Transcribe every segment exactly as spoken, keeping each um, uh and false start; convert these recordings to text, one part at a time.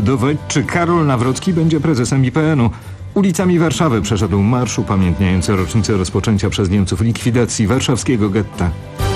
zdecydować, czy Karol Nawrocki będzie prezesem I P N-u. Ulicami Warszawy przeszedł marsz upamiętniający rocznicę rozpoczęcia przez Niemców likwidacji warszawskiego getta.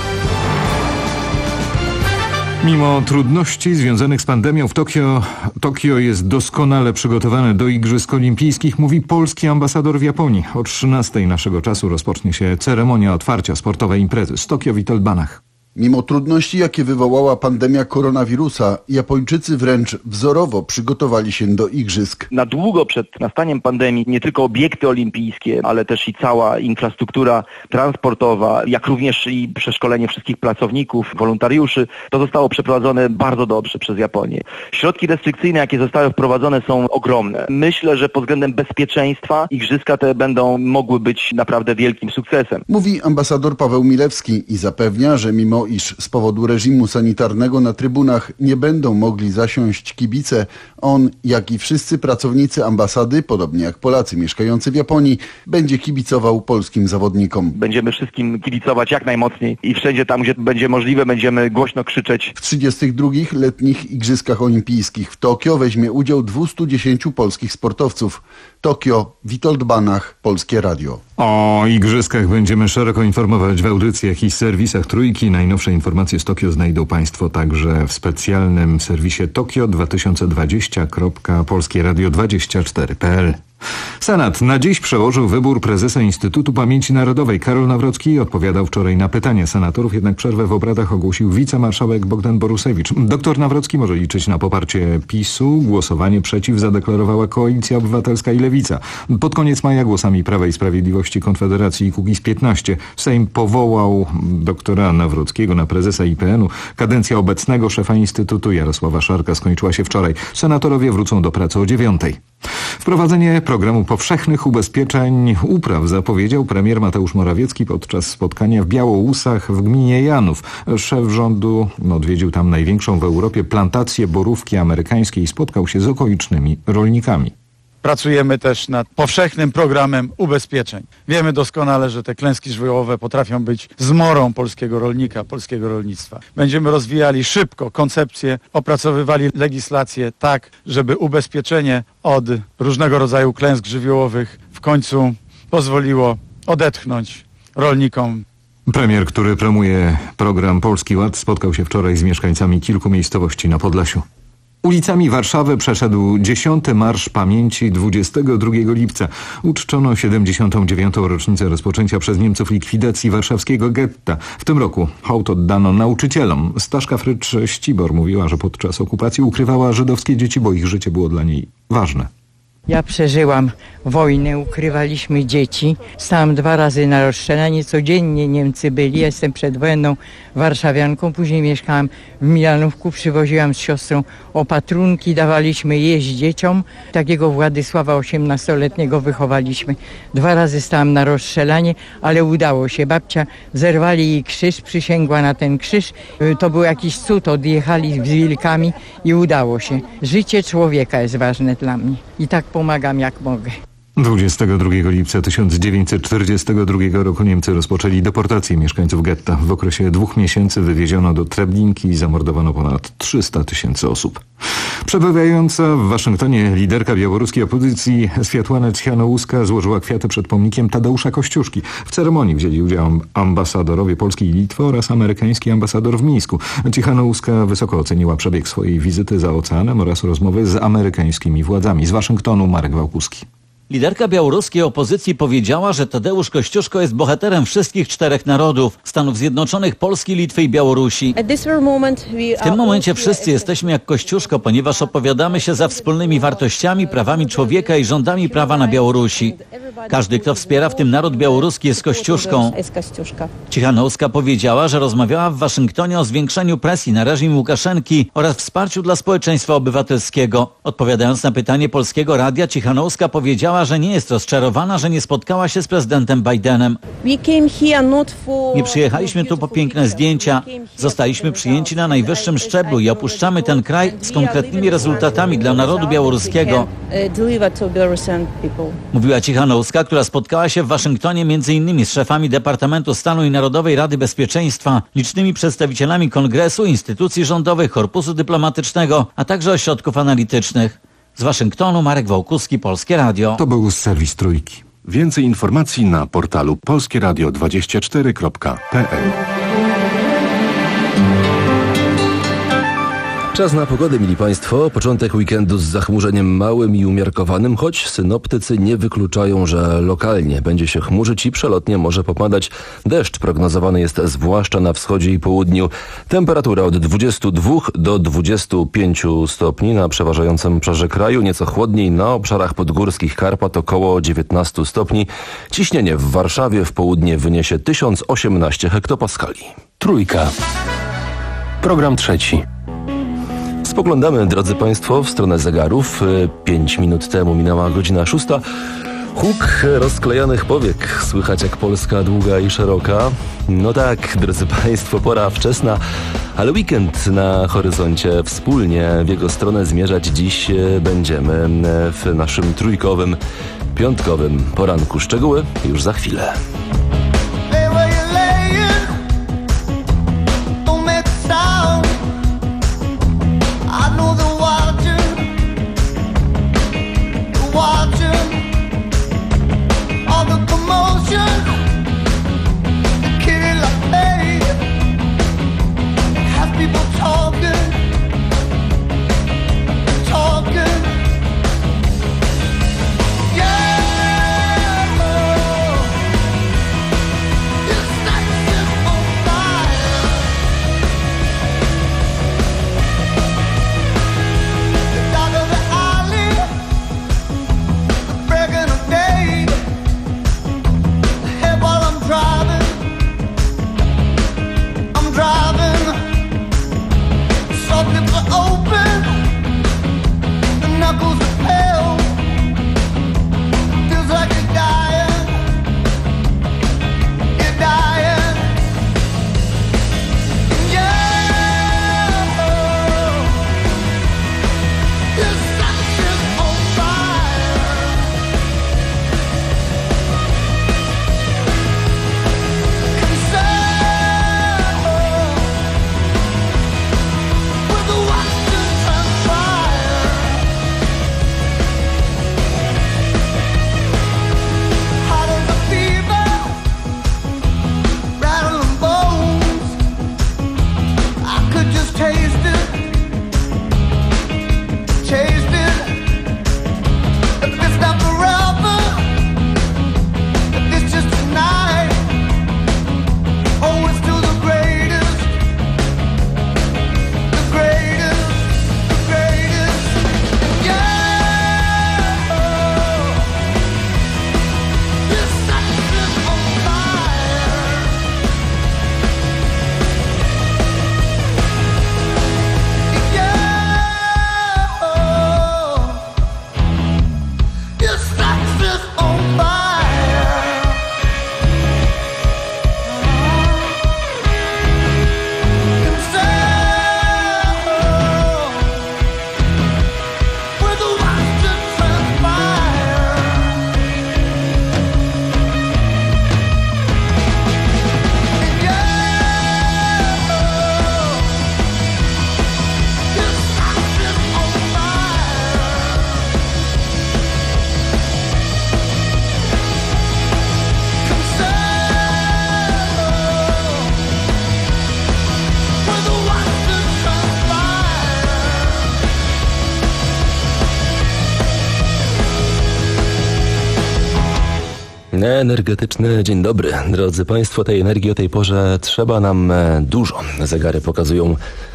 Mimo trudności związanych z pandemią w Tokio, Tokio jest doskonale przygotowane do Igrzysk Olimpijskich, mówi polski ambasador w Japonii. O trzynastej naszego czasu rozpocznie się ceremonia otwarcia sportowej imprezy z Tokio Witold Banach. Mimo trudności, jakie wywołała pandemia koronawirusa, Japończycy wręcz wzorowo przygotowali się do igrzysk. Na długo przed nastaniem pandemii nie tylko obiekty olimpijskie, ale też i cała infrastruktura transportowa, jak również i przeszkolenie wszystkich pracowników, wolontariuszy, to zostało przeprowadzone bardzo dobrze przez Japonię. Środki restrykcyjne, jakie zostały wprowadzone, są ogromne. Myślę, że pod względem bezpieczeństwa igrzyska te będą mogły być naprawdę wielkim sukcesem. Mówi ambasador Paweł Milewski i zapewnia, że mimo iż z powodu reżimu sanitarnego na trybunach nie będą mogli zasiąść kibice, on, jak i wszyscy pracownicy ambasady, podobnie jak Polacy mieszkający w Japonii, będzie kibicował polskim zawodnikom. Będziemy wszystkim kibicować jak najmocniej i wszędzie tam, gdzie będzie możliwe, będziemy głośno krzyczeć. W trzydziestych drugich letnich Igrzyskach Olimpijskich w Tokio weźmie udział dwieście dziesięć polskich sportowców. Tokio, Witold Banach, Polskie Radio. O igrzyskach będziemy szeroko informować w audycjach i serwisach Trójki. Najnowsze informacje z Tokio znajdą Państwo także w specjalnym serwisie tokio dwa tysiące dwadzieścia kropka polskie radio dwadzieścia cztery kropka p l. Senat na dziś przełożył wybór prezesa Instytutu Pamięci Narodowej. Karol Nawrocki odpowiadał wczoraj na pytania senatorów, jednak przerwę w obradach ogłosił wicemarszałek Bogdan Borusewicz. Doktor Nawrocki może liczyć na poparcie PiS-u. Głosowanie przeciw zadeklarowała Koalicja Obywatelska i Lewica. Pod koniec maja głosami Prawa i Sprawiedliwości, Konfederacji i Kukiz piętnaście Sejm powołał doktora Nawrockiego na prezesa I P N-u. Kadencja obecnego szefa Instytutu Jarosława Szarka skończyła się wczoraj. Senatorowie wrócą do pracy o dziewiątej. Wprowadzenie programu powszechnych ubezpieczeń upraw zapowiedział premier Mateusz Morawiecki podczas spotkania w Białousach w gminie Janów. Szef rządu odwiedził tam największą w Europie plantację borówki amerykańskiej i spotkał się z okolicznymi rolnikami. Pracujemy też nad powszechnym programem ubezpieczeń. Wiemy doskonale, że te klęski żywiołowe potrafią być zmorą polskiego rolnika, polskiego rolnictwa. Będziemy rozwijali szybko koncepcję, opracowywali legislację tak, żeby ubezpieczenie od różnego rodzaju klęsk żywiołowych w końcu pozwoliło odetchnąć rolnikom. Premier, który promuje program Polski Ład, spotkał się wczoraj z mieszkańcami kilku miejscowości na Podlasiu. Ulicami Warszawy przeszedł dziesiąty Marsz Pamięci dwudziestego drugiego lipca. Uczczono siedemdziesiątą dziewiątą rocznicę rozpoczęcia przez Niemców likwidacji warszawskiego getta. W tym roku hołd oddano nauczycielom. Staszka Frycz-Ścibor mówiła, że podczas okupacji ukrywała żydowskie dzieci, bo ich życie było dla niej ważne. Ja przeżyłam wojnę, ukrywaliśmy dzieci. Stałam dwa razy na rozstrzelanie, codziennie Niemcy byli. Ja jestem przedwojenną warszawianką, później mieszkałam w Milanówku, przywoziłam z siostrą opatrunki, dawaliśmy jeść dzieciom. Takiego Władysława osiemnastoletniego wychowaliśmy. Dwa razy stałam na rozstrzelanie, ale udało się. Babcia, zerwali jej krzyż, przysięgła na ten krzyż. To był jakiś cud, odjechali z wilkami i udało się. Życie człowieka jest ważne dla mnie i tak pomagam jak mogę. dwudziestego drugiego lipca tysiąc dziewięćset czterdziestego drugiego roku Niemcy rozpoczęli deportację mieszkańców getta. W okresie dwóch miesięcy wywieziono do Treblinki i zamordowano ponad trzysta tysięcy osób. Przebywająca w Waszyngtonie liderka białoruskiej opozycji Światłana Cichanouska złożyła kwiaty przed pomnikiem Tadeusza Kościuszki. W ceremonii wzięli udział ambasadorowie Polski i Litwy oraz amerykański ambasador w Mińsku. Cichanouska wysoko oceniła przebieg swojej wizyty za oceanem oraz rozmowy z amerykańskimi władzami. Z Waszyngtonu Marek Wałkuski. Liderka białoruskiej opozycji powiedziała, że Tadeusz Kościuszko jest bohaterem wszystkich czterech narodów, Stanów Zjednoczonych, Polski, Litwy i Białorusi. W tym momencie wszyscy jesteśmy jak Kościuszko, ponieważ opowiadamy się za wspólnymi wartościami, prawami człowieka i rządami prawa na Białorusi. Każdy, kto wspiera w tym naród białoruski, jest Kościuszką. Cichanouska powiedziała, że rozmawiała w Waszyngtonie o zwiększeniu presji na reżim Łukaszenki oraz wsparciu dla społeczeństwa obywatelskiego. Odpowiadając na pytanie Polskiego Radia, Cichanouska powiedziała, że nie jest rozczarowana, że nie spotkała się z prezydentem Bidenem. Nie przyjechaliśmy tu po piękne zdjęcia. Zostaliśmy przyjęci na najwyższym szczeblu i opuszczamy ten kraj z konkretnymi rezultatami dla narodu białoruskiego. Mówiła Cichanouska. Polska, która spotkała się w Waszyngtonie między innymi z szefami Departamentu Stanu i Narodowej Rady Bezpieczeństwa, licznymi przedstawicielami Kongresu, instytucji rządowych, korpusu dyplomatycznego, a także ośrodków analitycznych. Z Waszyngtonu Marek Wałkuski, Polskie Radio. To był serwis Trójki. Więcej informacji na portalu polskie radio dwadzieścia cztery kropka p l. Czas na pogodę, mili Państwo. Początek weekendu z zachmurzeniem małym i umiarkowanym, choć synoptycy nie wykluczają, że lokalnie będzie się chmurzyć i przelotnie może popadać deszcz. Prognozowany jest zwłaszcza na wschodzie i południu. Temperatura od dwudziestu dwóch do dwudziestu pięciu stopni na przeważającym obszarze kraju. Nieco chłodniej na obszarach podgórskich Karpat około dziewiętnastu stopni. Ciśnienie w Warszawie w południe wyniesie tysiąc osiemnaście hektopaskali. Trójka. Program trzeci. Spoglądamy, drodzy Państwo, w stronę zegarów. Pięć minut temu minęła godzina szósta. Huk rozklejanych powiek. Słychać, jak Polska długa i szeroka. No tak, drodzy Państwo, pora wczesna, ale weekend na horyzoncie. Wspólnie w jego stronę zmierzać dziś będziemy w naszym trójkowym, piątkowym poranku. Szczegóły już za chwilę. Energetyczny dzień dobry. Drodzy Państwo, tej energii o tej porze trzeba nam dużo. Zegary pokazują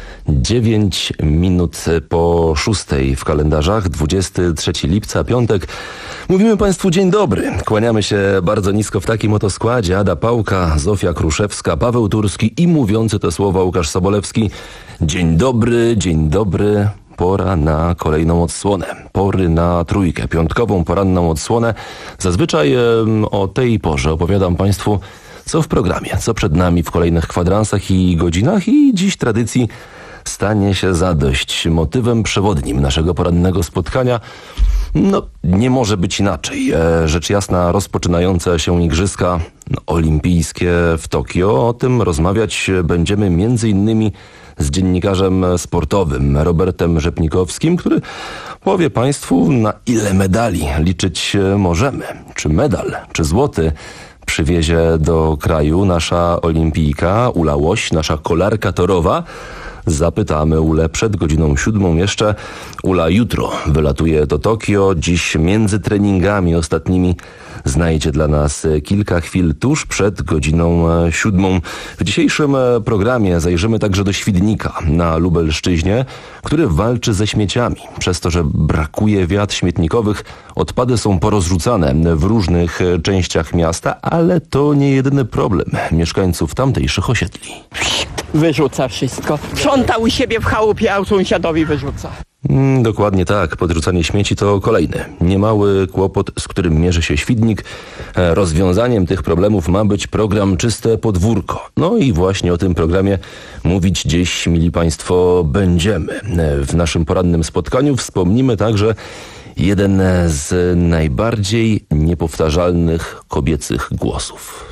dziewięć minut po szóstej w kalendarzach, dwudziestego trzeciego lipca, piątek. Mówimy Państwu dzień dobry. Kłaniamy się bardzo nisko w takim oto składzie. Ada Pałka, Zofia Kruszewska, Paweł Turski i mówiący te słowa Łukasz Sobolewski. Dzień dobry, dzień dobry. Pora na kolejną odsłonę. Pory na trójkę, piątkową, poranną odsłonę. Zazwyczaj e, o tej porze opowiadam Państwu, co w programie, co przed nami w kolejnych kwadransach i godzinach, i dziś tradycji stanie się zadość. Motywem przewodnim naszego porannego spotkania No, nie może być inaczej. E, rzecz jasna, rozpoczynające się igrzyska olimpijskie w Tokio. O tym rozmawiać będziemy między innymi z dziennikarzem sportowym Robertem Rzepnikowskim, który powie Państwu, na ile medali liczyć możemy. Czy medal, czy złoty przywiezie do kraju nasza olimpijka Ula Łoś, nasza kolarka torowa? Zapytamy Ulę przed godziną siódmą jeszcze. Ula jutro wylatuje do Tokio. Dziś między treningami ostatnimi znajdzie dla nas kilka chwil tuż przed godziną siódmą. W dzisiejszym programie zajrzymy także do Świdnika na Lubelszczyźnie, który walczy ze śmieciami. Przez to, że brakuje wiat śmietnikowych, odpady są porozrzucane w różnych częściach miasta, ale to nie jedyny problem mieszkańców tamtejszych osiedli. Wyrzuca wszystko. Sprząta u siebie w chałupie, a sąsiadowi wyrzuca. Mm, dokładnie tak. Podrzucanie śmieci to kolejny niemały kłopot, z którym mierzy się Świdnik. E, rozwiązaniem tych problemów ma być program Czyste Podwórko. No i właśnie o tym programie mówić dziś, mili Państwo, będziemy. E, w naszym porannym spotkaniu wspomnimy także jeden z najbardziej niepowtarzalnych kobiecych głosów.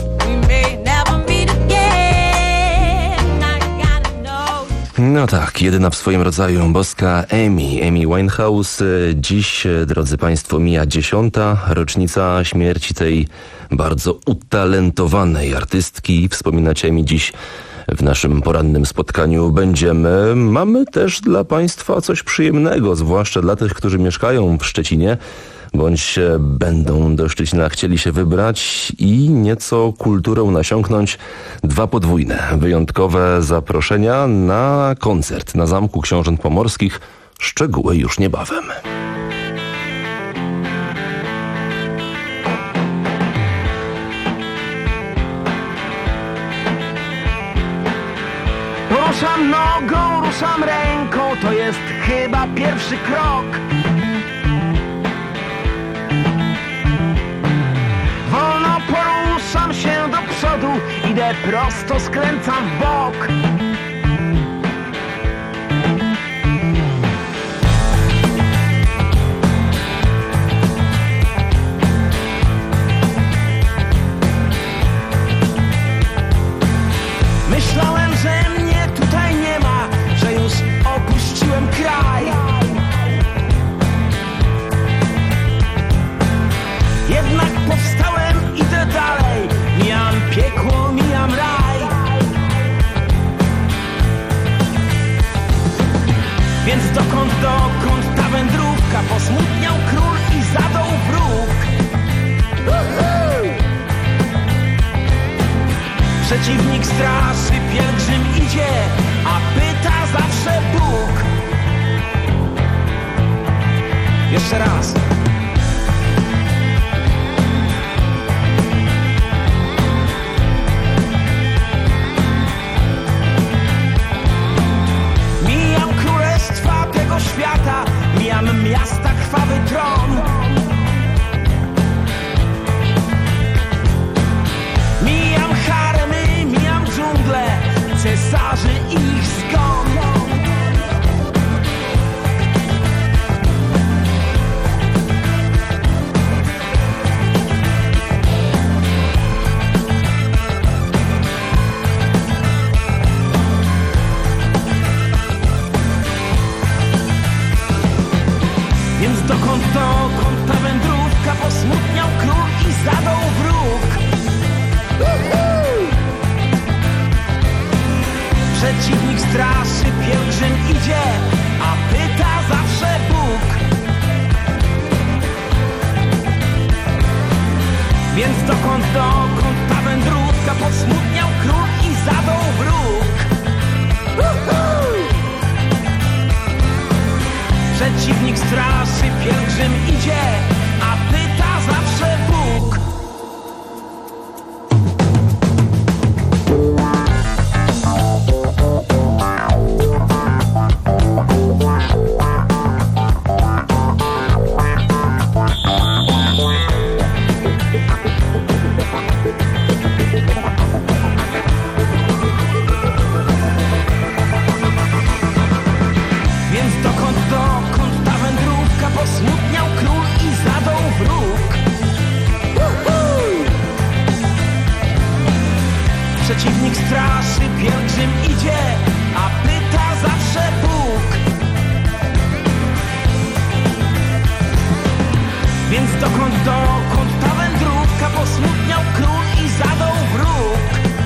No tak, jedyna w swoim rodzaju boska Amy, Amy Winehouse. Dziś, drodzy Państwo, mija dziesiąta rocznica śmierci tej bardzo utalentowanej artystki. Wspominać Amy dziś w naszym porannym spotkaniu będziemy. Mamy też dla Państwa coś przyjemnego, zwłaszcza dla tych, którzy mieszkają w Szczecinie, bądź będą do Szczecina chcieli się wybrać i nieco kulturą nasiąknąć. Dwa podwójne, wyjątkowe zaproszenia na koncert na Zamku Książąt Pomorskich. Szczegóły już niebawem. Ruszam nogą, ruszam ręką, to jest chyba pierwszy krok. Wolno poruszam się do przodu, idę prosto, skręcam w bok. Myślałem, że mnie tutaj nie ma, że już opuściłem kraj. Jednak powstałem, idę dalej, mijam piekło, mijam raj. Więc dokąd, dokąd ta wędrówka? Posmutniał król i zadał wróg. Przeciwnik straszy, pielgrzym idzie, a pyta zawsze Bóg. Jeszcze raz. Mijam królestwa tego świata, mijam miasta, krwawy tron. Mijam haremy, mijam dżunglę, cesarzy i ich zgon. Więc dokąd, dokąd ta wędrówka? Posmutniał król i zadał wróg. Przeciwnik straszy, pielgrzym idzie, a pyta zawsze Bóg. Więc dokąd, dokąd ta wędrówka? Posmutniał król i zadał wróg. Przeciwnik straszy, pielgrzym idzie, a pyta zawsze Bóg. Więc dokąd, dokąd ta wędrówka? Posmutniał Więc dokąd, dokąd ta wędrówka? Posmutniał król i zadał wróg.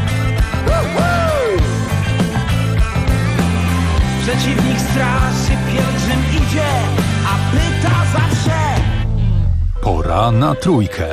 Przeciwnik straszy, pielgrzym idzie, a pyta zawsze. Pora na trójkę.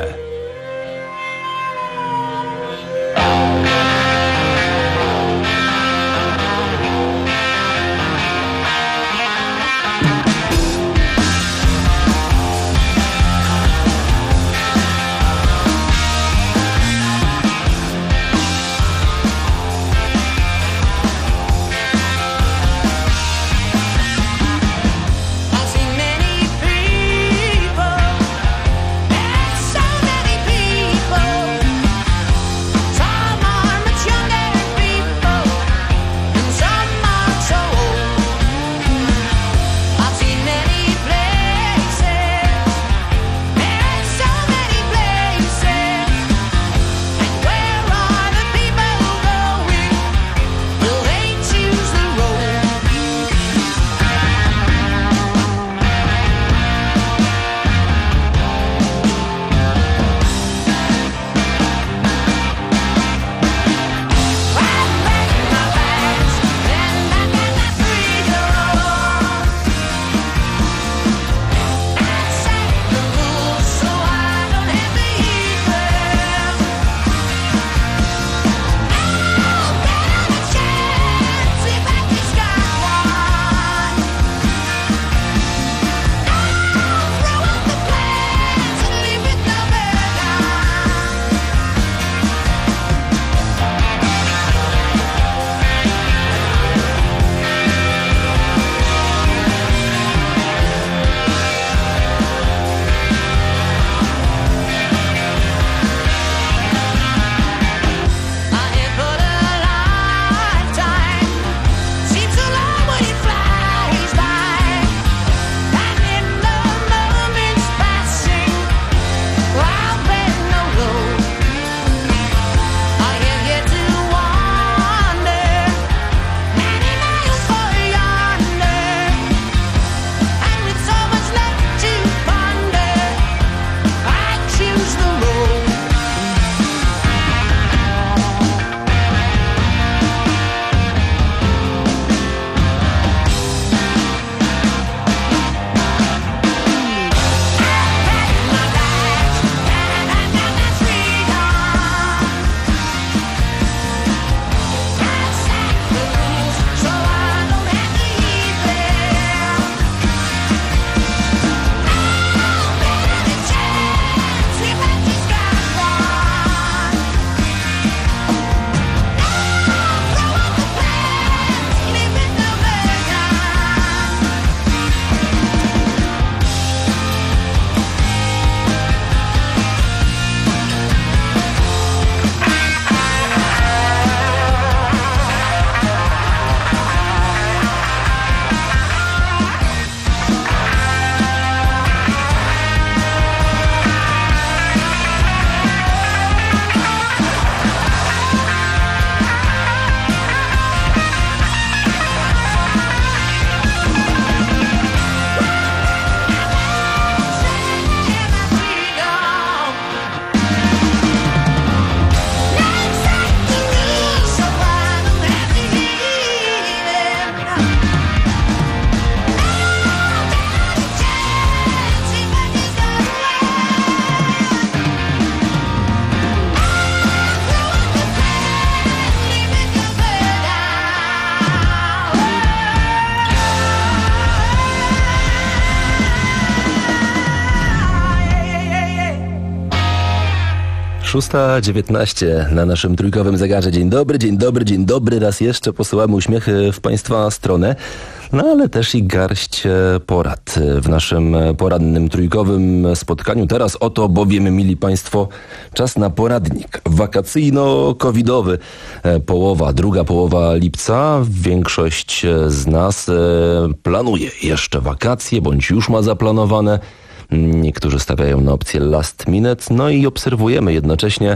szósta dziewiętnaście na naszym trójkowym zegarze. Dzień dobry, dzień dobry, dzień dobry. Raz jeszcze posyłamy uśmiechy w Państwa stronę. No ale też i garść porad w naszym porannym trójkowym spotkaniu. Teraz oto bowiem, mili Państwo, czas na poradnik wakacyjno-covidowy. Połowa, druga połowa lipca. Większość z nas planuje jeszcze wakacje, bądź już ma zaplanowane. Niektórzy stawiają na opcję last minute. No i obserwujemy jednocześnie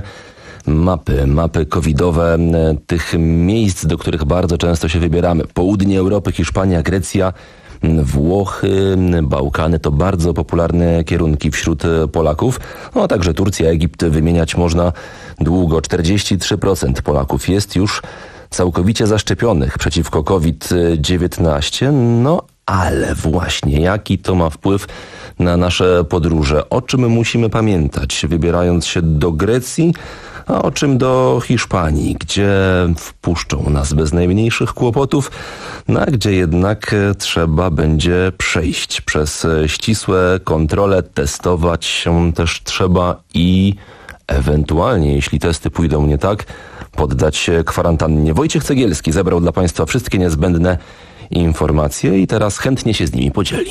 mapy, mapy covidowe tych miejsc, do których bardzo często się wybieramy. Południe Europy, Hiszpania, Grecja, Włochy, Bałkany to bardzo popularne kierunki wśród Polaków. No a także Turcja, Egipt wymieniać można długo. czterdzieści trzy procent Polaków jest już całkowicie zaszczepionych przeciwko COVID dziewiętnaście. No ale właśnie jaki to ma wpływ na nasze podróże? O czym musimy pamiętać, wybierając się do Grecji, a o czym do Hiszpanii, gdzie wpuszczą nas bez najmniejszych kłopotów, no a gdzie jednak trzeba będzie przejść przez ścisłe kontrole, testować się też trzeba i ewentualnie, jeśli testy pójdą nie tak, poddać się kwarantannie. Wojciech Cegielski zebrał dla Państwa wszystkie niezbędne informacje i teraz chętnie się z nimi podzieli.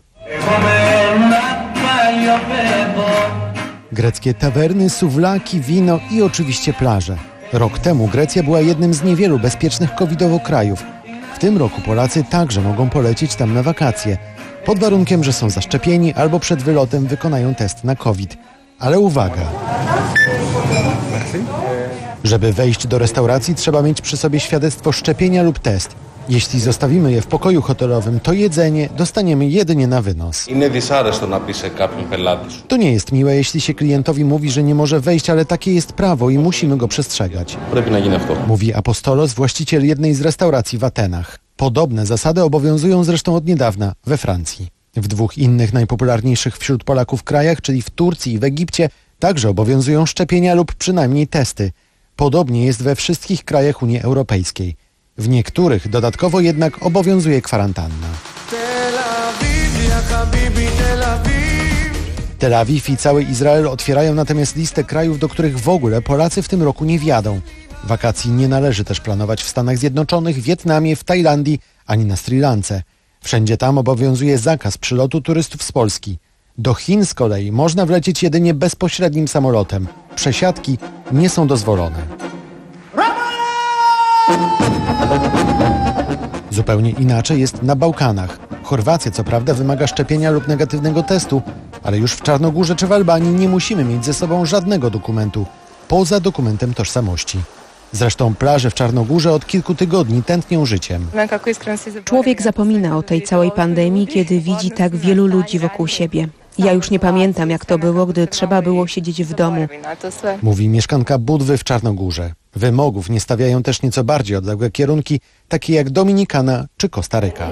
Greckie tawerny, suwlaki, wino i oczywiście plaże. Rok temu Grecja była jednym z niewielu bezpiecznych covidowo krajów. W tym roku Polacy także mogą polecieć tam na wakacje, pod warunkiem, że są zaszczepieni albo przed wylotem wykonają test na COVID. Ale uwaga! Żeby wejść do restauracji, trzeba mieć przy sobie świadectwo szczepienia lub test. Jeśli zostawimy je w pokoju hotelowym, to jedzenie dostaniemy jedynie na wynos. To nie jest miłe, jeśli się klientowi mówi, że nie może wejść, ale takie jest prawo i musimy go przestrzegać. Mówi Apostolos, właściciel jednej z restauracji w Atenach. Podobne zasady obowiązują zresztą od niedawna we Francji. W dwóch innych najpopularniejszych wśród Polaków krajach, czyli w Turcji i w Egipcie, także obowiązują szczepienia lub przynajmniej testy. Podobnie jest we wszystkich krajach Unii Europejskiej. W niektórych dodatkowo jednak obowiązuje kwarantanna. Tel Awiw i cały Izrael otwierają natomiast listę krajów, do których w ogóle Polacy w tym roku nie wjadą. Wakacji nie należy też planować w Stanach Zjednoczonych, Wietnamie, w Tajlandii ani na Sri Lance. Wszędzie tam obowiązuje zakaz przylotu turystów z Polski. Do Chin z kolei można wlecieć jedynie bezpośrednim samolotem. Przesiadki nie są dozwolone. Zupełnie inaczej jest na Bałkanach. Chorwacja co prawda wymaga szczepienia lub negatywnego testu, ale już w Czarnogórze czy w Albanii nie musimy mieć ze sobą żadnego dokumentu, poza dokumentem tożsamości. Zresztą plaże w Czarnogórze od kilku tygodni tętnią życiem. Człowiek zapomina o tej całej pandemii, kiedy widzi tak wielu ludzi wokół siebie. Ja już nie pamiętam, jak to było, gdy trzeba było siedzieć w domu. Mówi mieszkanka Budwy w Czarnogórze. Wymogów nie stawiają też nieco bardziej odległe kierunki, takie jak Dominikana czy Kostaryka.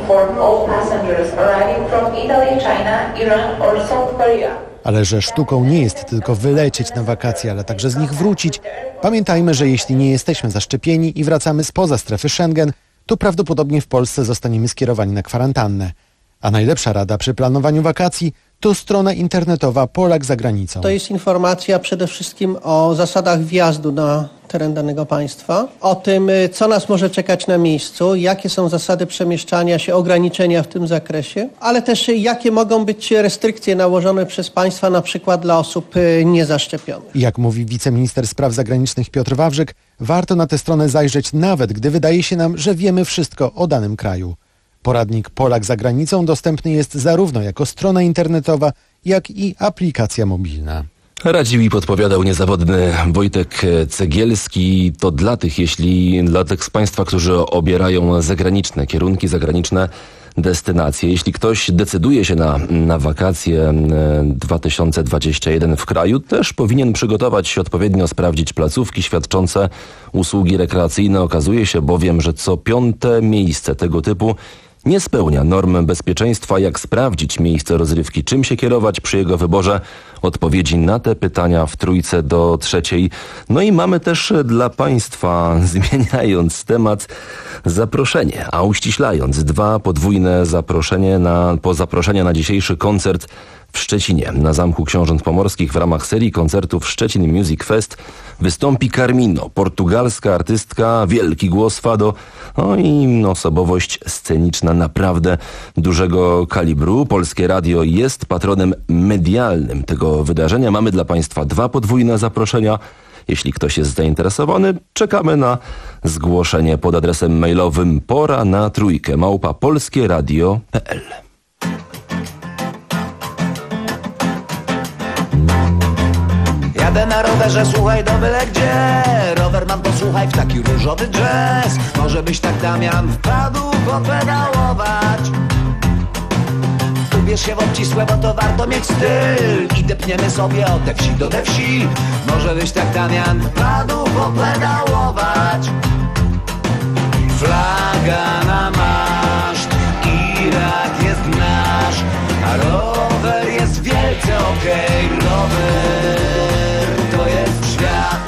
Ale że sztuką nie jest tylko wylecieć na wakacje, ale także z nich wrócić, pamiętajmy, że jeśli nie jesteśmy zaszczepieni i wracamy spoza strefy Schengen, to prawdopodobnie w Polsce zostaniemy skierowani na kwarantannę. A najlepsza rada przy planowaniu wakacji to strona internetowa Polak za granicą. To jest informacja przede wszystkim o zasadach wjazdu na teren danego państwa, o tym, co nas może czekać na miejscu, jakie są zasady przemieszczania się, ograniczenia w tym zakresie, ale też jakie mogą być restrykcje nałożone przez państwa na przykład dla osób niezaszczepionych. Jak mówi wiceminister spraw zagranicznych Piotr Wawrzyk, warto na tę stronę zajrzeć nawet, gdy wydaje się nam, że wiemy wszystko o danym kraju. Poradnik Polak za granicą dostępny jest zarówno jako strona internetowa, jak i aplikacja mobilna. Radził i podpowiadał niezawodny Wojtek Cegielski. To dla tych, jeśli dla tych z Państwa, którzy obierają zagraniczne kierunki, zagraniczne destynacje. Jeśli ktoś decyduje się na, na wakacje dwa tysiące dwudziesty pierwszy w kraju, też powinien przygotować się odpowiednio, sprawdzić placówki świadczące usługi rekreacyjne. Okazuje się bowiem, że co piąte miejsce tego typu nie spełnia norm bezpieczeństwa. Jak sprawdzić miejsce rozrywki, czym się kierować przy jego wyborze? Odpowiedzi na te pytania w trójce do trzeciej. No i mamy też dla Państwa, zmieniając temat, zaproszenie, a uściślając dwa podwójne zaproszenie na, po zaproszenie na dzisiejszy koncert w Szczecinie. Na Zamku Książąt Pomorskich w ramach serii koncertów Szczecin Music Fest wystąpi Carmino, portugalska artystka, wielki głos fado, no i osobowość sceniczna naprawdę dużego kalibru. Polskie Radio jest patronem medialnym tego wydarzenia. Mamy dla Państwa dwa podwójne zaproszenia. Jeśli ktoś jest zainteresowany, czekamy na zgłoszenie pod adresem mailowym pora na trójkę małpa polskieradio kropka p l. Jadę na rowerze, słuchaj, do byle gdzie. Rower mam, posłuchaj, w taki różowy jazz. Może byś tak, Damian, wpadł popedałować. Ubierz się w obcisłe, bo to warto mieć styl. I depniemy sobie od te wsi do te wsi. Może byś tak, Damian, wpadł popedałować. Flaga na maszt, Irak jest nasz, a rower jest wielce okej. Okay. Rower to jest świat.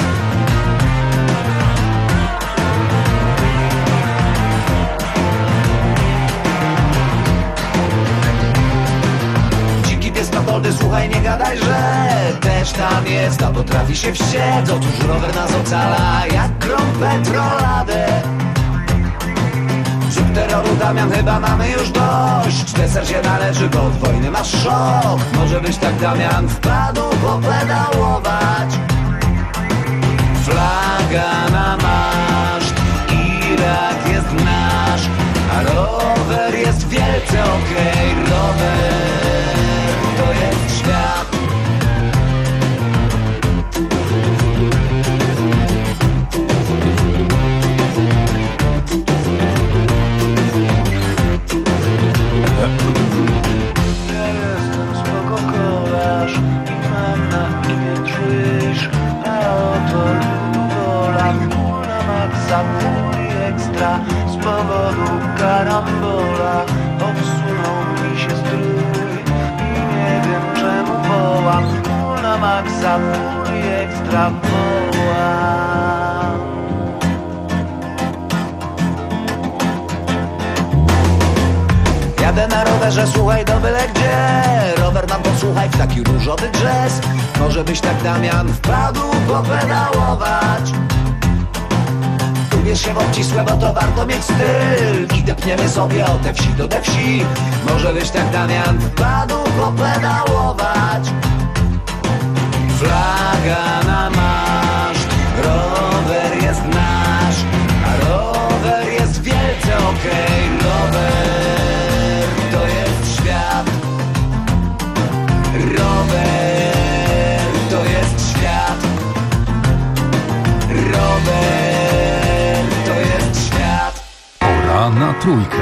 Dziki pies Matoldy, słuchaj, nie gadaj, że też tam jest, a potrafi się wściec. Otóż rower nas ocala jak grom petroladę. Zrób terroru, Damian, chyba mamy już dość. Deser się należy, bo od wojny masz szok. Może byś tak, Damian, wpadł popedałować. Flaga na maszt, Irak jest nasz, a rower jest wielce okej. Okay. Rower to jest świat. Z powodu karambola obsunął mi się strój i nie wiem czemu wołam. Full na maksa, full i ekstra wołam. Jadę na rowerze, słuchaj, do byle gdzie. Rower nam posłuchaj w taki różowy drzes. Może byś tak, Damian, wpadł popedałować. Ubierz się w obcisłe, bo to warto mieć styl. I depniemy sobie od te wsi do te wsi. Może byś tak, Damian, wpadł popedałować. Flaga na maszt, rower jest nasz, a rower jest wielce okej. Okay. Rower to jest świat. Rower to jest świat. Rower Pora na trójkę.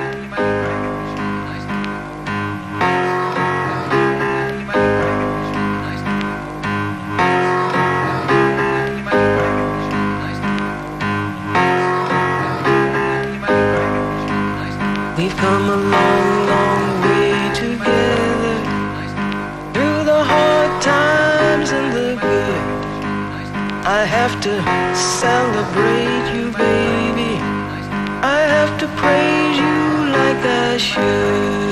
We've come a long, long way together, through the hard times and the good. I have to celebrate you, baby. I have to praise you like I should.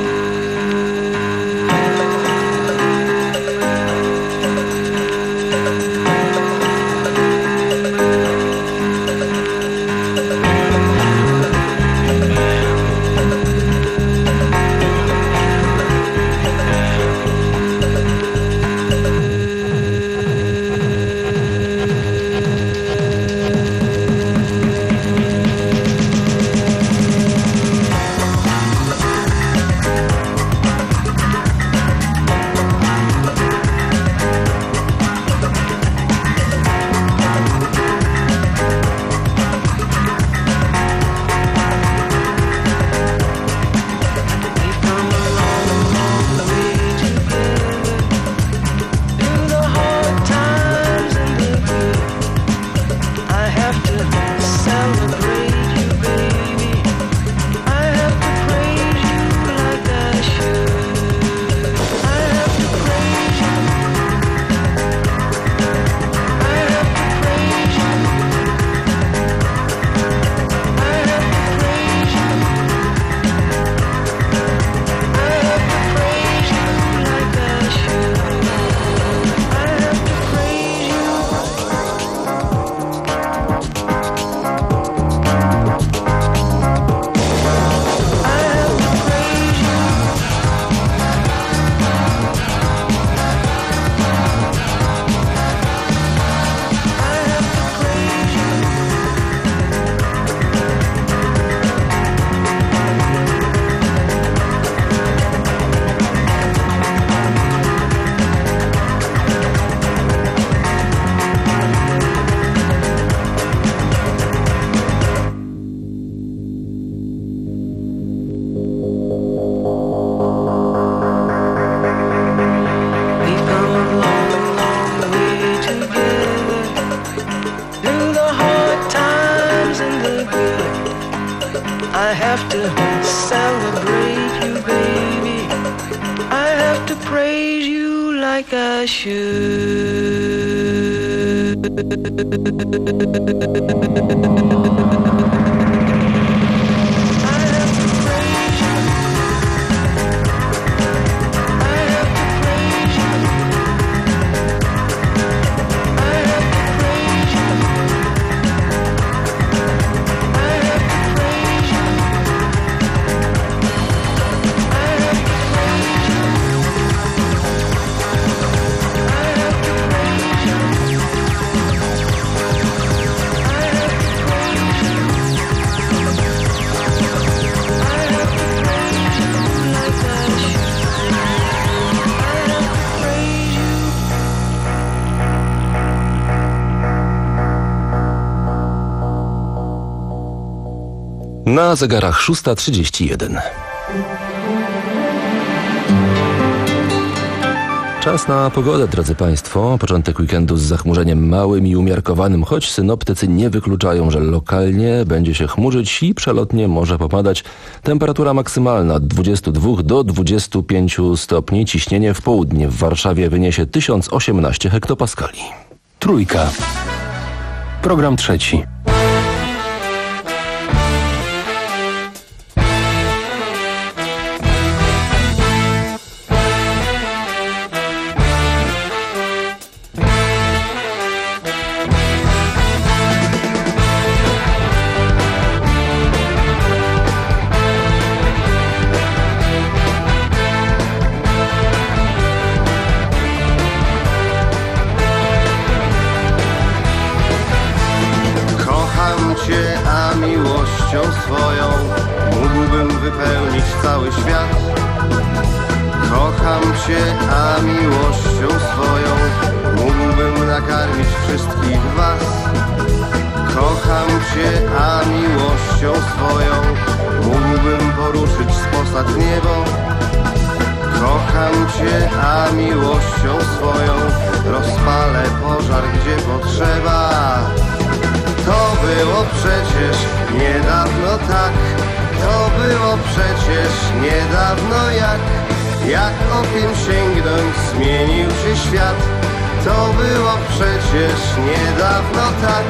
praise you like I should. Na zegarach szósta trzydzieści jeden. Czas na pogodę, drodzy Państwo. Początek weekendu z zachmurzeniem małym i umiarkowanym, choć synoptycy nie wykluczają, że lokalnie będzie się chmurzyć i przelotnie może popadać. Temperatura maksymalna od dwudziestu dwóch do dwudziestu pięciu stopni. Ciśnienie w południe w Warszawie wyniesie tysiąc osiemnaście hektopaskali. Trójka. Program trzeci. Swoją mógłbym wypełnić cały świat. Kocham Cię, a miłością swoją mógłbym nakarmić wszystkich Was. Kocham Cię, a miłością swoją mógłbym poruszyć z posad niebo. Kocham Cię, a miłością swoją rozpalę pożar, gdzie potrzeba. To było przecież niedawno tak, to było przecież niedawno jak, jak okiem sięgnąć zmienił się świat. To było przecież niedawno tak.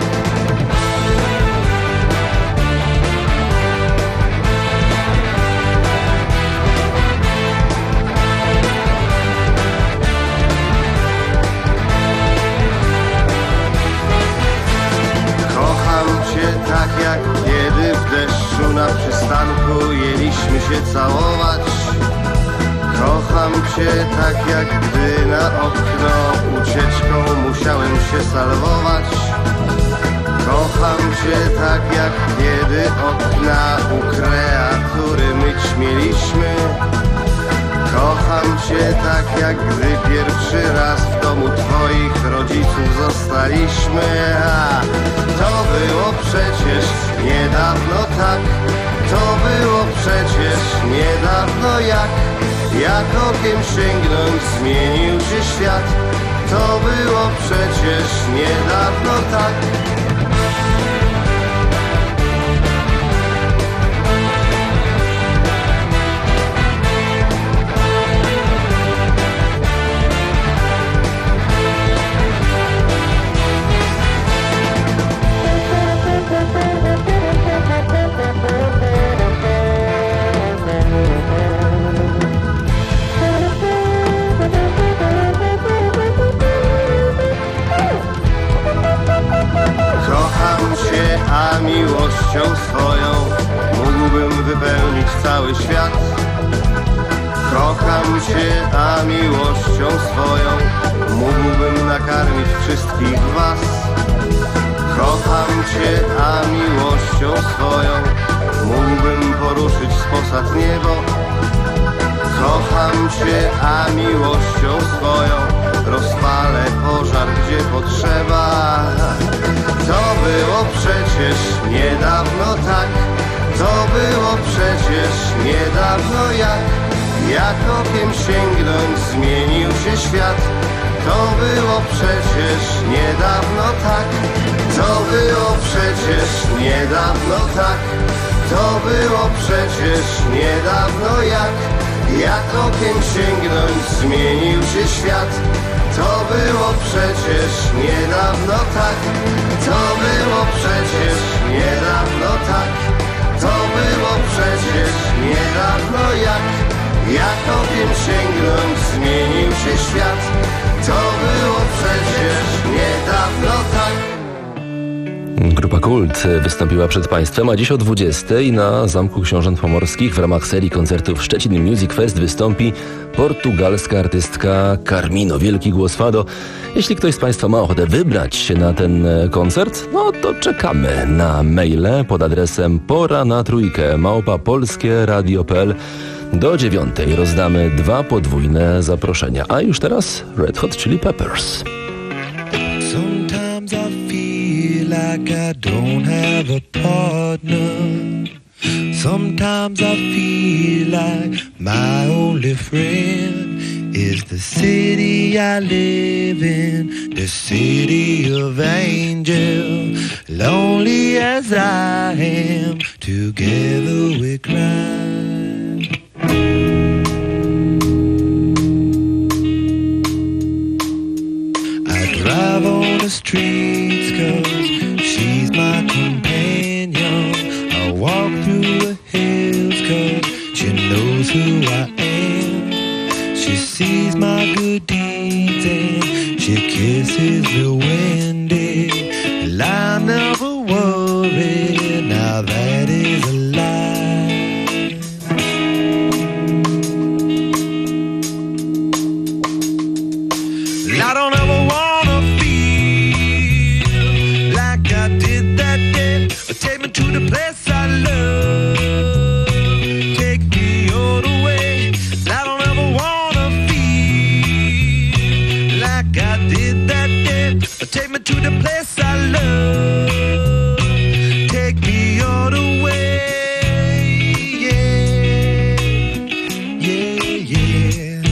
Tak jak kiedy w deszczu na przystanku jęliśmy się całować. Kocham Cię tak jak gdy na okno ucieczką musiałem się salwować. Kocham Cię tak jak kiedy okna u kreatury myć mieliśmy. Kocham Cię tak jak gdy pierwszy raz w domu Twoich rodziców zostaliśmy. A to było przecież niedawno tak, to było przecież niedawno jak, jak okiem sięgnąć zmienił się świat. To było przecież niedawno tak. A miłością swoją mógłbym wypełnić cały świat. Kocham Cię, a miłością swoją mógłbym nakarmić wszystkich Was. Kocham Cię, a miłością swoją mógłbym poruszyć z posad niebo. Kocham Cię, a miłością swoją rozpalę pożar, gdzie potrzeba. To było przecież niedawno tak, to było przecież niedawno jak, jak okiem sięgnąć zmienił się świat. To było przecież niedawno tak, to było przecież niedawno tak, to było przecież niedawno jak, jak okiem sięgnąć zmienił się świat. To było przecież niedawno tak, to było przecież niedawno tak, to było przecież niedawno jak, jak okiem sięgnąć zmienił się świat. To było przecież niedawno tak. Grupa Kult wystąpiła przed Państwem, a dziś o dwudziestej na Zamku Książąt Pomorskich w ramach serii koncertów Szczecin Music Fest wystąpi portugalska artystka Carmino. Wielki głos fado. Jeśli ktoś z Państwa ma ochotę wybrać się na ten koncert, no to czekamy na maile pod adresem pora na trójkę małpa polskie radio kropka p l. Do dziewiątej rozdamy dwa podwójne zaproszenia. A już teraz Red Hot Chili Peppers. Sometimes I feel like I don't have a partner. Sometimes I feel like my only friend is the city I live in, the city of angels. Lonely as I am, together we cry. Drive on the streets 'cause she's my companion. I walk through the hills 'cause she knows who I am. She sees my good deeds and she kisses me when day. And I never worry, now that is a lie. I don't ever want to the place I love, take me all the way. I don't ever wanna feel like I did that day. Take me to the place I love, take me all the way. Yeah, yeah, yeah.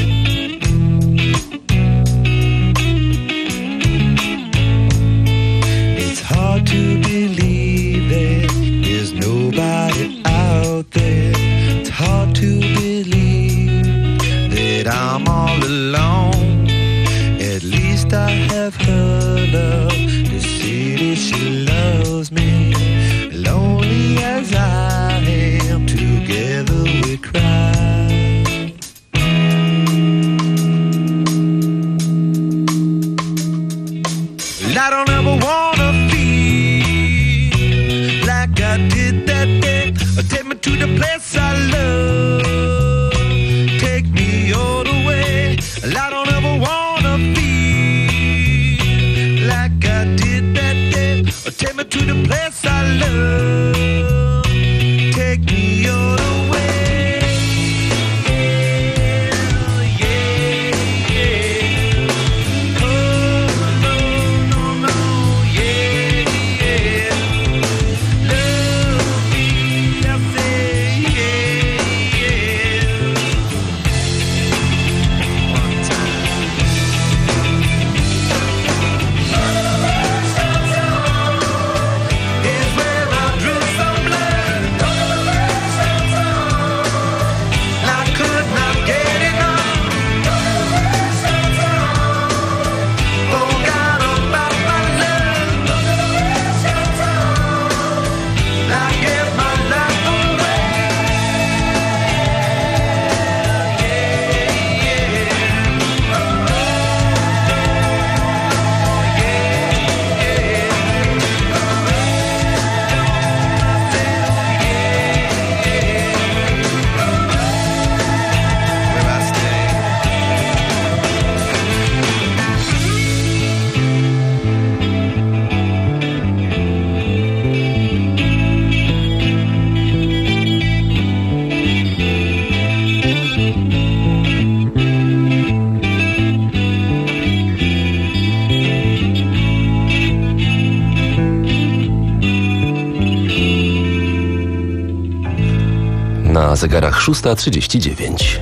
It's hard to believe there's nobody out there. It's hard to believe that I'm all alone. At least I have her love, the city she loves me. Lonely as I am, together we cry. I don't ever wanna feel like I did that day. Take me to the place I love, take me all the way. I don't ever wanna feel like I did that day. Take me to the place I love, take me all the way. Na zegarach szósta trzydzieści dziewięć.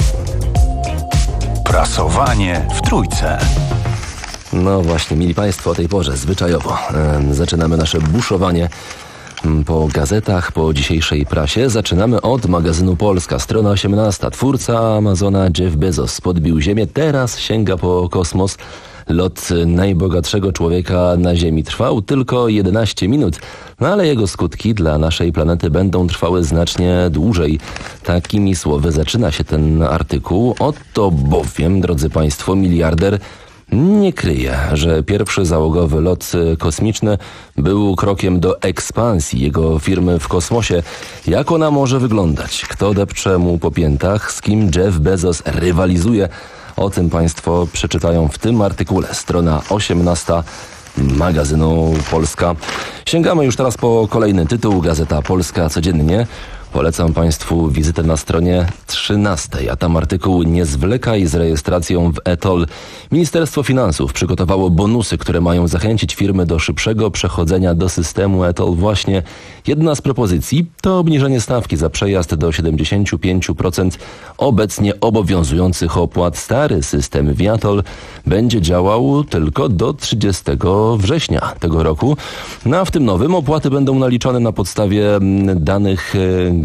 Prasowanie w trójce. No właśnie, mili Państwo, o tej porze zwyczajowo e, zaczynamy nasze buszowanie po gazetach, po dzisiejszej prasie. Zaczynamy od magazynu Polska, strona osiemnasta. Twórca Amazona Jeff Bezos podbił Ziemię, teraz sięga po kosmos. Lot najbogatszego człowieka na Ziemi trwał tylko jedenaście minut, no ale jego skutki dla naszej planety będą trwały znacznie dłużej. Takimi słowy zaczyna się ten artykuł. Oto bowiem, drodzy Państwo, miliarder nie kryje, że pierwszy załogowy lot kosmiczny był krokiem do ekspansji jego firmy w kosmosie. Jak ona może wyglądać? Kto depcze mu po piętach? Z kim Jeff Bezos rywalizuje? O tym Państwo przeczytają w tym artykule. Strona osiemnasta magazynu Polska. Sięgamy już teraz po kolejny tytuł. Gazeta Polska codziennie. Polecam Państwu wizytę na stronie trzynastej, a tam artykuł "Nie zwlekaj z rejestracją w e T O L". Ministerstwo Finansów przygotowało bonusy, które mają zachęcić firmy do szybszego przechodzenia do systemu e T O L. Właśnie jedna z propozycji to obniżenie stawki za przejazd do siedemdziesiąt pięć procent obecnie obowiązujących opłat. Stary system Viator będzie działał tylko do trzydziestego września tego roku. No a w tym nowym opłaty będą naliczone na podstawie danych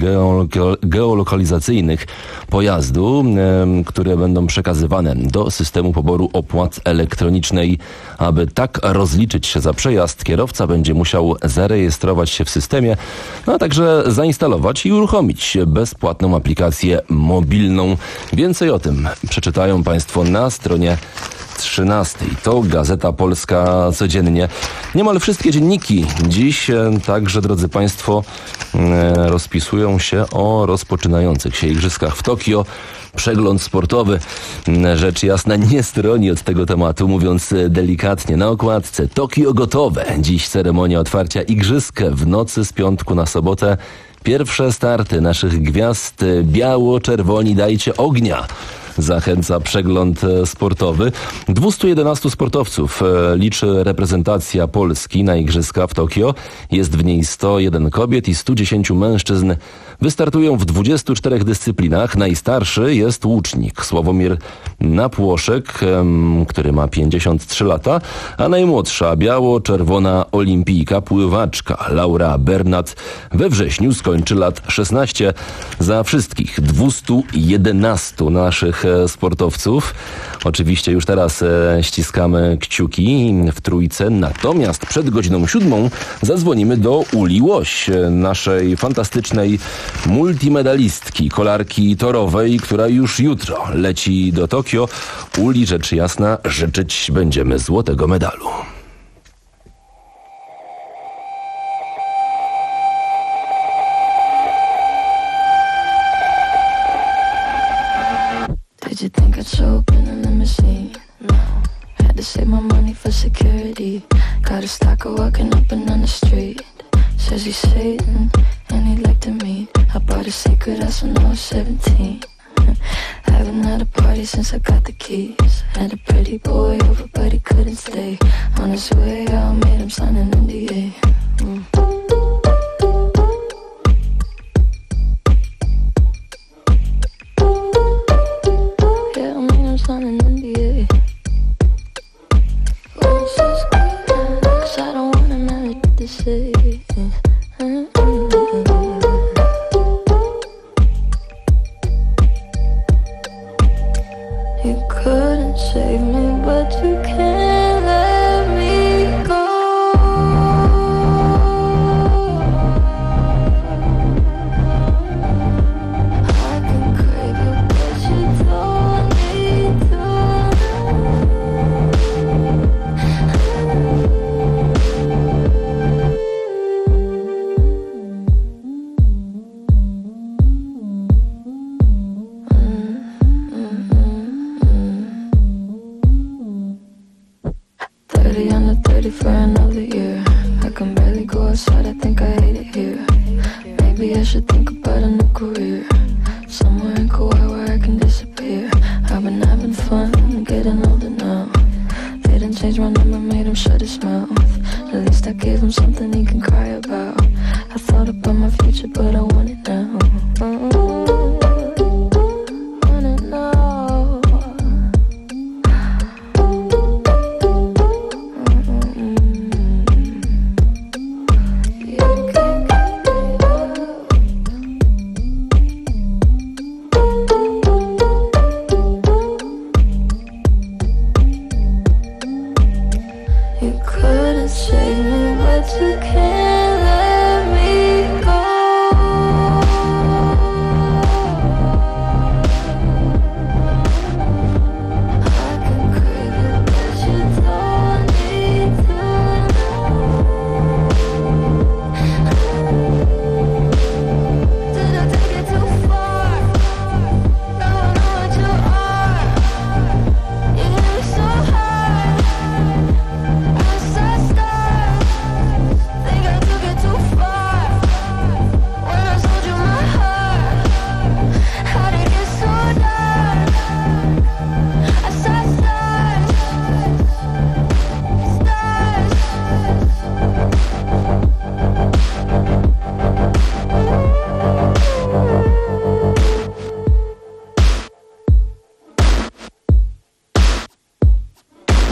geolokalizacyjnych pojazdu, które będą przekazywane do systemu poboru opłat elektronicznej. Aby tak rozliczyć się za przejazd, kierowca będzie musiał zarejestrować się w systemie, no a także zainstalować i uruchomić bezpłatną aplikację mobilną. Więcej o tym przeczytają Państwo na stronie trzynastej. To Gazeta Polska codziennie. Niemal wszystkie dzienniki dziś także, drodzy Państwo, rozpisują się o rozpoczynających się igrzyskach w Tokio. Przegląd sportowy, rzecz jasna, nie stroni od tego tematu, mówiąc delikatnie. Na okładce: Tokio gotowe. Dziś ceremonia otwarcia igrzysk, w nocy z piątku na sobotę pierwsze starty naszych gwiazd. Biało-czerwoni, dajcie ognia. Zachęca przegląd sportowy. dwieście jedenaście sportowców liczy reprezentacja Polski na igrzyska w Tokio. Jest w niej sto jeden kobiet i sto dziesięć mężczyzn. Wystartują w dwudziestu czterech dyscyplinach. Najstarszy jest łucznik Sławomir Napłoszek, który ma pięćdziesiąt trzy lata, a najmłodsza biało-czerwona olimpijka, pływaczka Laura Bernat we wrześniu skończy lat szesnaście. Za wszystkich dwieście jedenaście naszych sportowców oczywiście już teraz ściskamy kciuki w trójce, natomiast przed godziną siódmą zadzwonimy do Uli Łoś, naszej fantastycznej multimedalistki, kolarki torowej, która już jutro leci do Tokio. Uli, rzecz jasna, życzyć będziemy złotego medalu. Did you think I'd show up in a limousine? No. Had to save my money for security. Got a stalker walking up and down the street. Says he's Satan and he'd like to meet. I bought a secret house when I was seventeen. Haven't had a party since I got the keys. Had a pretty boy over but he couldn't stay. On his way I made him sign an N D A. Mm. On an N D A. Once is good, 'cause I don't want another to say. You couldn't save me, but you can't let me go. I can crave you, but you don't need to. thirty under thirty for another year. I can barely go outside, I think I hate it here. Maybe I should think about a new career, somewhere in Kauai where I can disappear. I've been having fun, getting older now. They didn't change my number, made him shut his mouth. At least I gave him something he can cry about. I thought about my future, but I want it now. Mm-hmm. Want it now. Mm-hmm. You can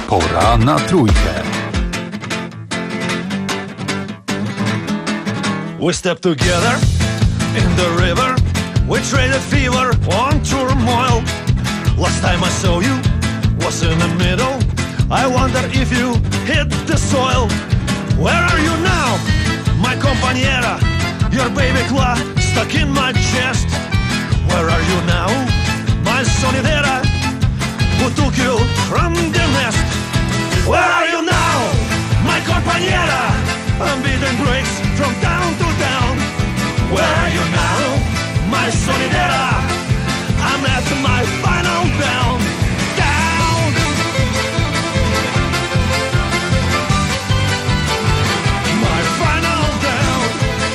Pora na trójkę. We stepped together in the river. We traded fever on turmoil. Last time I saw you was in the middle. I wonder if you hit the soil. Where are you now, my compañera? Your baby claw stuck in my chest. Where are you now, my sonidera, who took you from the nest? Where are you now, my compañera? I'm beating bricks from town to town. Where are you now, my sonidera? I'm at my final down. Down. My final down.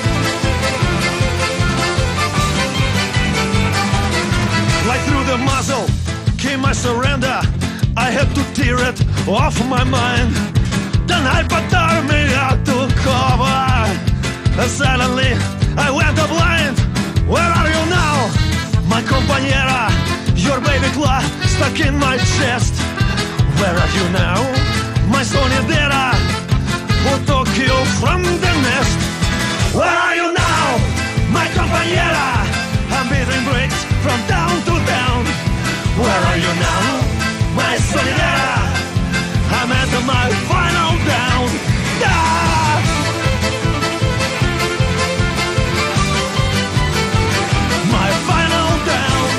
Like through the muzzle came my surrender. I had to tear it off my mind. Then I put me out to cover. And suddenly I went blind. Where are you now, my compañera? Your baby claw stuck in my chest. Where are you now, my sonidera, who took you from the nest? Where are you now, my compañera? I'm beating bricks from town to town. Where are you now, my sonidera? I'm at my final down. Ah! My final down.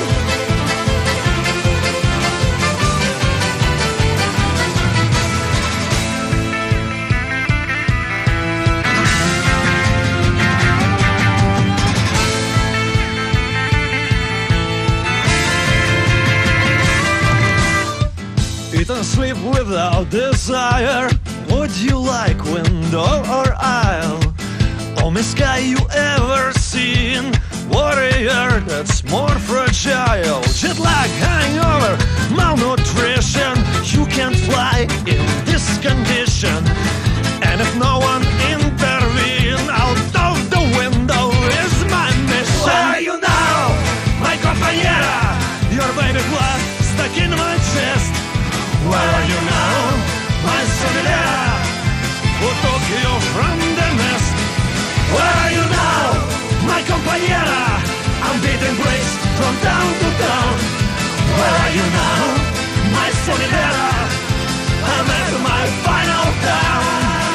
Eat and sleep without desire. Would you like window or aisle? Only sky you ever seen. Warrior that's more fragile. Jet lag, hangover, malnutrition. You can't fly in this condition. And if no one intervene, out of the window is my mission. Where are you now, my compañera? Your baby blood stuck in my chest. Where are you now, my sonidera, who took you from the nest? Where are you now, my compañera? I'm beating bricks from town to town. Where are you now, my sonidera? I'm at my final down.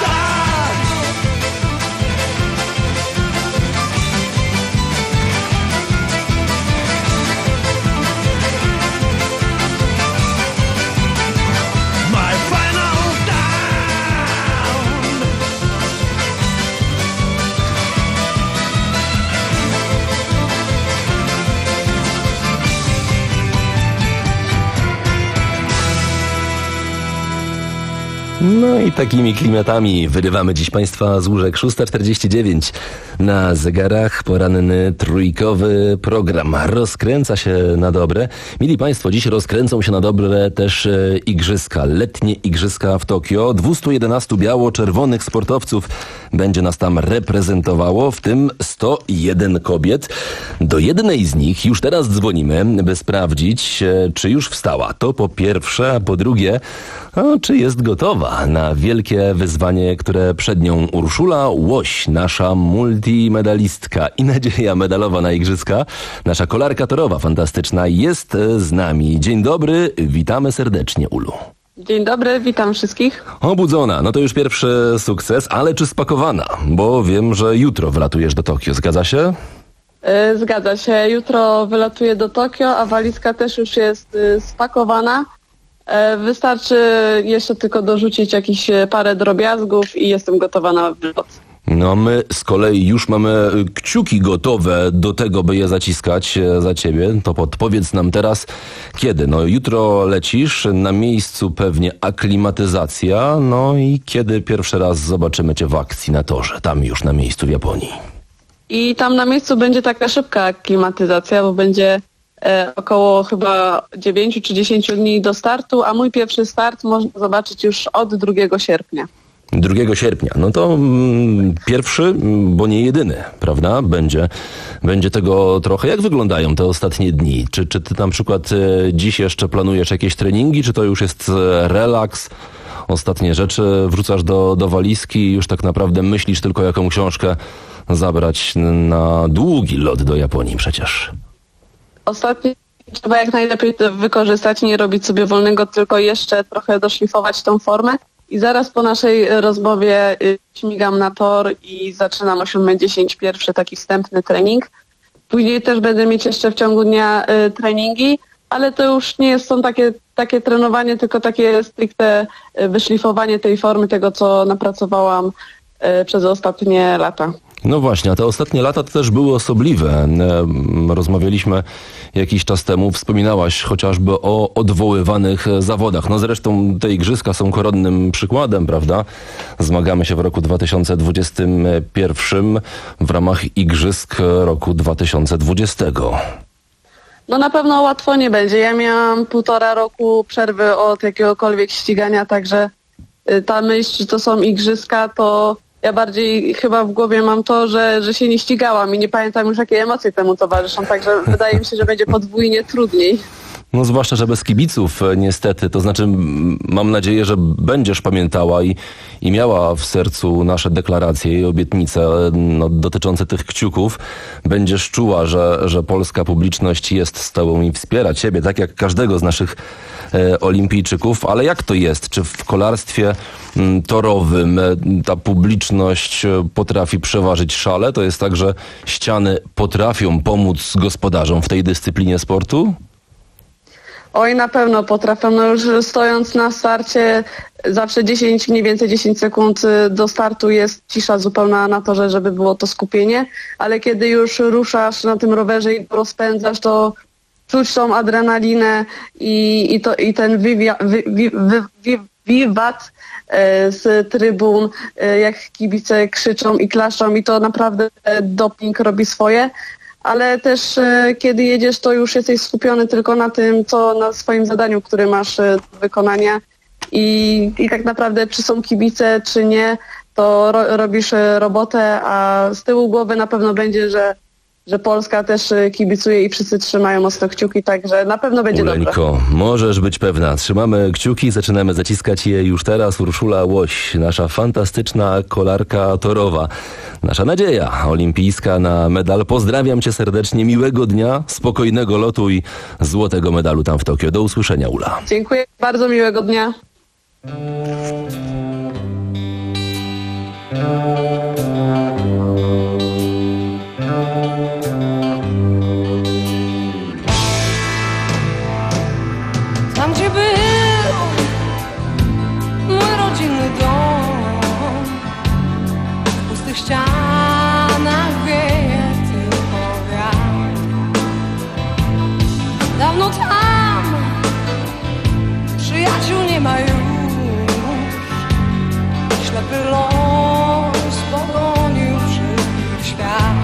My final down. No i takimi klimatami wyrywamy dziś Państwa z łóżek. szósta czterdzieści dziewięć na zegarach. Poranny trójkowy program rozkręca się na dobre. Mili Państwo, dziś rozkręcą się na dobre też e, igrzyska. Letnie igrzyska w Tokio. dwieście jedenaście biało-czerwonych sportowców będzie nas tam reprezentowało, w tym sto jeden kobiet. Do jednej z nich już teraz dzwonimy, by sprawdzić, e, czy już wstała. To po pierwsze, a po drugie, a czy jest gotowa na wielkie wyzwanie, które przed nią Urszula Łoś, nasza multimedalistka i nadzieja medalowa na igrzyska. Nasza kolarka torowa fantastyczna jest z nami. Dzień dobry, witamy serdecznie, Ulu. Dzień dobry, witam wszystkich. Obudzona, no to już pierwszy sukces, ale czy spakowana? Bo wiem, że jutro wylatujesz do Tokio, zgadza się? Yy, zgadza się, jutro wylatuję do Tokio, a walizka też już jest yy, spakowana. Wystarczy jeszcze tylko dorzucić jakieś parę drobiazgów i jestem gotowa na wylot. No my z kolei już mamy kciuki gotowe do tego, by je zaciskać za ciebie. To podpowiedz nam teraz, kiedy? No jutro lecisz, na miejscu pewnie aklimatyzacja, no i kiedy pierwszy raz zobaczymy cię w akcji na torze, tam już na miejscu w Japonii? I tam na miejscu będzie taka szybka aklimatyzacja, bo będzie e, około chyba dziewięć czy dziesięć dni do startu, a mój pierwszy start można zobaczyć już od drugiego sierpnia. drugiego sierpnia. No to mm, pierwszy, bo nie jedyny, prawda? Będzie, będzie tego trochę. Jak wyglądają te ostatnie dni? Czy, czy ty na przykład e, dziś jeszcze planujesz jakieś treningi, czy to już jest e, relaks? Ostatnie rzeczy wrzucasz do, do walizki i już tak naprawdę myślisz tylko, jaką książkę zabrać na długi lot do Japonii przecież. Ostatnio trzeba jak najlepiej to wykorzystać, nie robić sobie wolnego, tylko jeszcze trochę doszlifować tą formę. I zaraz po naszej rozmowie y, śmigam na tor i zaczynam o siódma dziesięć pierwszy taki wstępny trening. Później też będę mieć jeszcze w ciągu dnia y, treningi, ale to już nie jest, są takie, takie trenowanie, tylko takie stricte y, wyszlifowanie tej formy, tego co napracowałam y, przez ostatnie lata. No właśnie, a te ostatnie lata to też były osobliwe. Rozmawialiśmy jakiś czas temu, wspominałaś chociażby o odwoływanych zawodach. No zresztą te igrzyska są koronnym przykładem, prawda? Zmagamy się w roku dwa tysiące dwudziestym pierwszym w ramach igrzysk roku dwa tysiące dwudziestego. No na pewno łatwo nie będzie. Ja miałam półtora roku przerwy od jakiegokolwiek ścigania, także ta myśl, czy to są igrzyska, to ja bardziej chyba w głowie mam to, że, że się nie ścigałam i nie pamiętam już, jakie emocje temu towarzyszą, także wydaje mi się, że będzie podwójnie trudniej. No zwłaszcza, że bez kibiców niestety, to znaczy mam nadzieję, że będziesz pamiętała i, i miała w sercu nasze deklaracje i obietnice no, dotyczące tych kciuków. Będziesz czuła, że, że polska publiczność jest z tobą i wspiera ciebie, tak jak każdego z naszych e, olimpijczyków. Ale jak to jest? Czy w kolarstwie m, torowym e, ta publiczność potrafi przeważyć szale? To jest tak, że ściany potrafią pomóc gospodarzom w tej dyscyplinie sportu? Oj, na pewno potrafią. No już stojąc na starcie zawsze dziesięć, mniej więcej dziesięć sekund do startu jest cisza zupełna na torze, żeby było to skupienie, ale kiedy już ruszasz na tym rowerze i rozpędzasz, to czuć tą adrenalinę i, i, to, i ten wiwia, wi, wi, wi, wi, wiwat e, z trybun, e, jak kibice krzyczą i klaszczą i to naprawdę doping robi swoje. Ale też e, kiedy jedziesz, to już jesteś skupiony tylko na tym, co na swoim zadaniu, które masz e, do wykonania i, i tak naprawdę czy są kibice, czy nie, to ro, robisz e, robotę, a z tyłu głowy na pewno będzie, że, że Polska też e, kibicuje i wszyscy trzymają mocno kciuki, także na pewno będzie Uleńko, dobrze. Możesz być pewna. Trzymamy kciuki, zaczynamy zaciskać je już teraz. Urszula Łoś, nasza fantastyczna kolarka torowa. Nasza nadzieja olimpijska na medal. Pozdrawiam cię serdecznie, miłego dnia, spokojnego lotu i złotego medalu tam w Tokio. Do usłyszenia, Ula. Dziękuję, bardzo miłego dnia. Tam, gdzie był mój rodzinny dom, w pustych ścianach wieje tylko wiatr. Dawno tam przyjaciół nie ma już, ślepy los pogonił wszystkich w świat.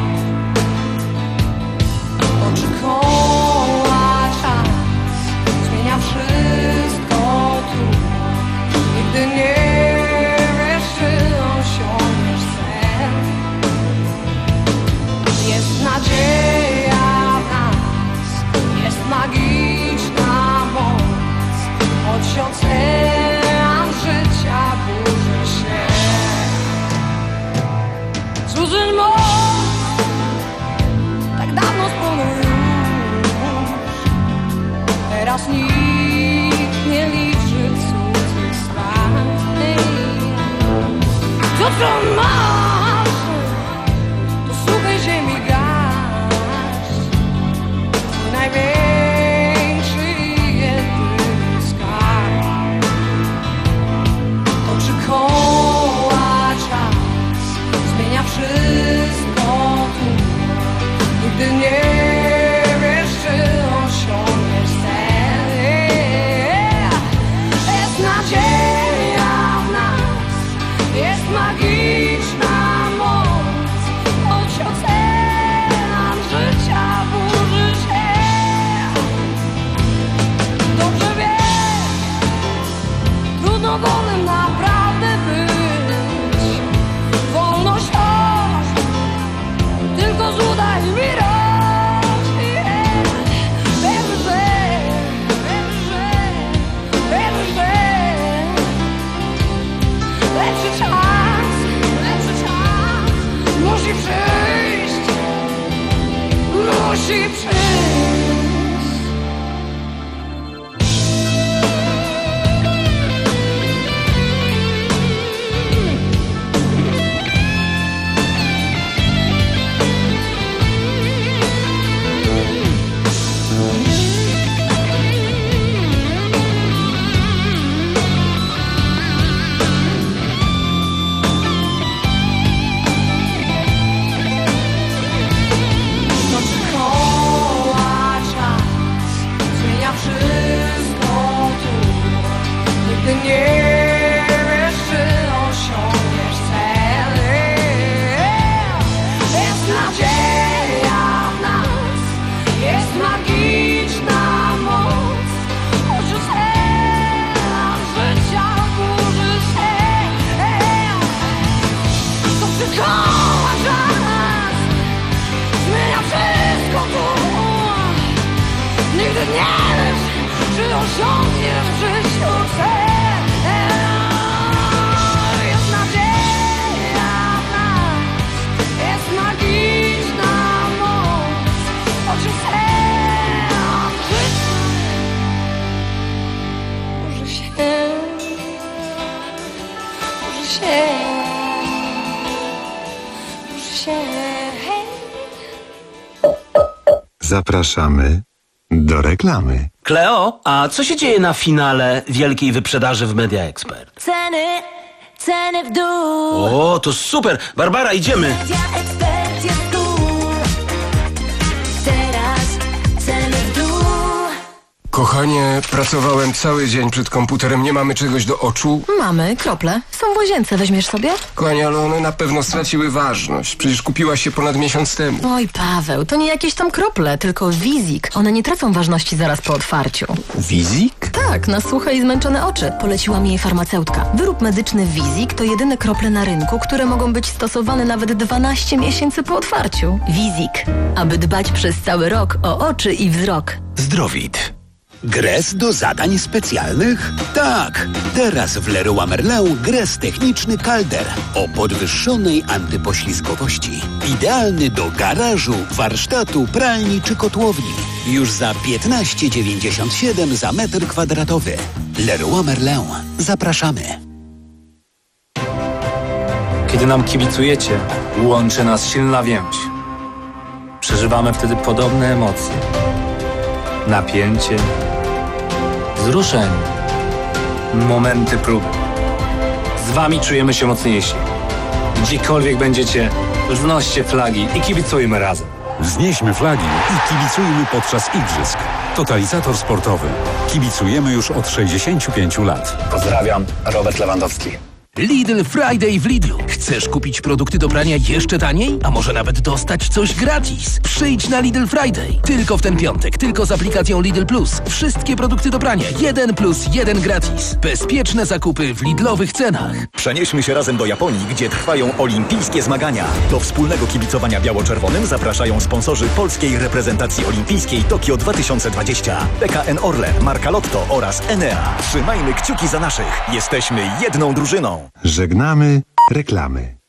Oczy koła czas zmienia wszystko tu. Nigdy nie wiesz, czy osiągniesz cel. Jest nadzieja w nas, jest magiczna moc. Choć ocean życia burzy się. Cudzy moc, tak dawno spłonął już. Teraz nikt nie liczy cudzych spraw. To co masz, to suchej ziemi garść. Twój największy i jedyny skarb. Toczy koła czas, zmienia wszystko tu. Nigdy nie wiesz, czy osiągniesz cel. Jest nadzieja w nas, jest magiczna moc. Choć ocean życia burzy się. Dobrze wiesz, trudno wolnym naprawdę być. udaj mi racji. Wierzę, wierzę, wierzę. Lepszy czas, lepszy czas musi przyjść, musi przyjść. Zapraszamy do reklamy. Kleo, a co się dzieje na finale wielkiej wyprzedaży w Media Expert? Ceny, ceny w dół. O, to super! Barbara, idziemy! Media Expert jest tu. Teraz ceny w dół. Kochanie, pracowałem cały dzień przed komputerem, nie mamy czegoś do oczu? Mamy, krople. Są w łazience, weźmiesz sobie? Kochanie, ale one na pewno straciły ważność. Przecież kupiłaś się ponad miesiąc temu. Oj, Paweł, to nie jakieś tam krople, tylko Wizik. One nie tracą ważności zaraz po otwarciu. Wizik? Tak, na suche i zmęczone oczy. Poleciła mi jej farmaceutka. Wyrób medyczny Wizik to jedyne krople na rynku, które mogą być stosowane nawet dwanaście miesięcy po otwarciu. Wizik. Aby dbać przez cały rok o oczy i wzrok. Zdrowit. Gres do zadań specjalnych? Tak! Teraz w Leroy Merlin gres techniczny Calder o podwyższonej antypoślizgowości. Idealny do garażu, warsztatu, pralni czy kotłowni. Już za piętnaście dziewięćdziesiąt siedem za metr kwadratowy. Leroy Merlin. Zapraszamy. Kiedy nam kibicujecie, łączy nas silna więź. Przeżywamy wtedy podobne emocje. Napięcie, wzruszenie, momenty próby. Z wami czujemy się mocniejsi. Gdziekolwiek będziecie, wznoście flagi i kibicujmy razem. Wznieśmy flagi i kibicujmy podczas igrzysk. Totalizator sportowy. Kibicujemy już od sześćdziesięciu pięciu lat. Pozdrawiam, Robert Lewandowski. Lidl Friday w Lidlu. Chcesz kupić produkty do prania jeszcze taniej? A może nawet dostać coś gratis? Przyjdź na Lidl Friday. Tylko w ten piątek, tylko z aplikacją Lidl Plus. Wszystkie produkty do prania. Jeden plus jeden gratis. Bezpieczne zakupy w Lidlowych cenach. Przenieśmy się razem do Japonii, gdzie trwają olimpijskie zmagania. Do wspólnego kibicowania biało-czerwonym zapraszają sponsorzy polskiej reprezentacji olimpijskiej Tokio dwa tysiące dwadzieścia. P K N Orlen, Marka Lotto oraz Enea. Trzymajmy kciuki za naszych. Jesteśmy jedną drużyną. Żegnamy reklamy.